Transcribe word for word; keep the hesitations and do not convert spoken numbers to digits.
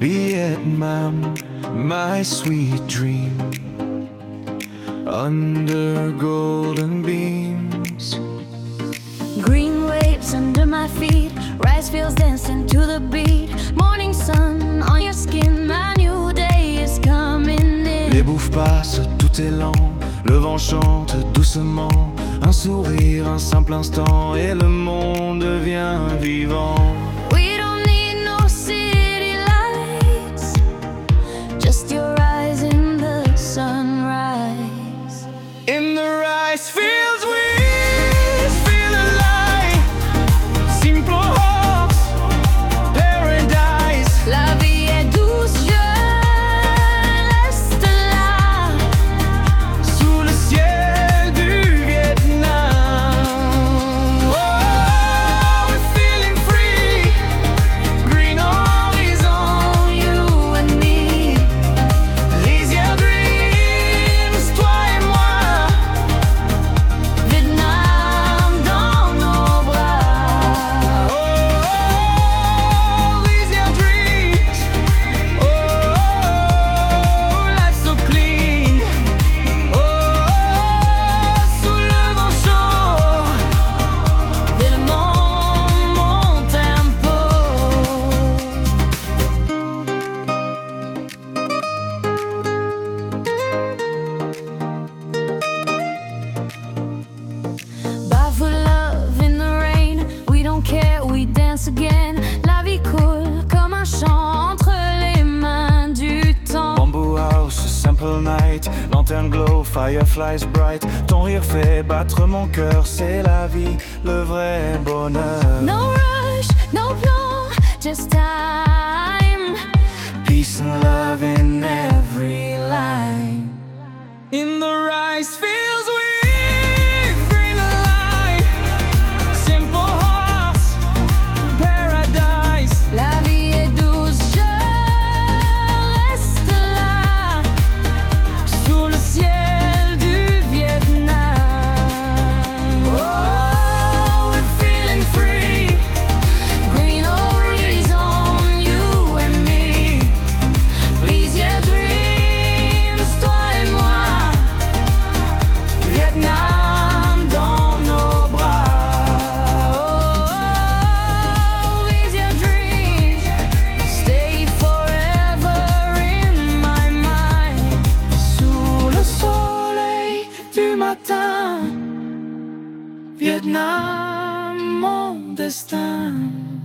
Vietnam, my sweet dream, under golden beams. Green waves under my feet, rice fields dancing to the beat. Morning sun on your skin, my new day is coming in. Les bouffes passent, tout est lent, le vent chante doucement. Un sourire, un simple instant, et le monde devient vivant. We don't need no city lights, just your eyes in the sunrise. In the rice fields we feel alive. Simple horse, paradise. La vie est douce, je reste là. Sous le ciel du Vietnam. Oh, we're feeling free. Green horizon, you and me. Easier dreams, toi et moi. Vietnam dans nos bras. Oh, easier dreams. Oh, life's so clean. Oh, sous le vent chaud. Tellement mon tempo. Barefoot love in the rain, we don't care, we dance again. La vie coule comme un chant entre les mains du temps. Bamboo house, simple night, lanterne glow, fireflies bright. Ton rire fait battre mon cœur, c'est la vie, le vrai bonheur. No rush, no plan, just time. Peace and love in every line. In the rice fields we feel alive. Simple horse, paradise. La vie est douce, je reste là. Sous le ciel du Vietnam. Oh, we're feeling free. Green horizon, you and me. Please, yeah, dreams, toi et moi. Vietnam dans nos bras. Oh, is your dream stay forever in my mind. Sous le soleil du matin, Vietnam, mon destin.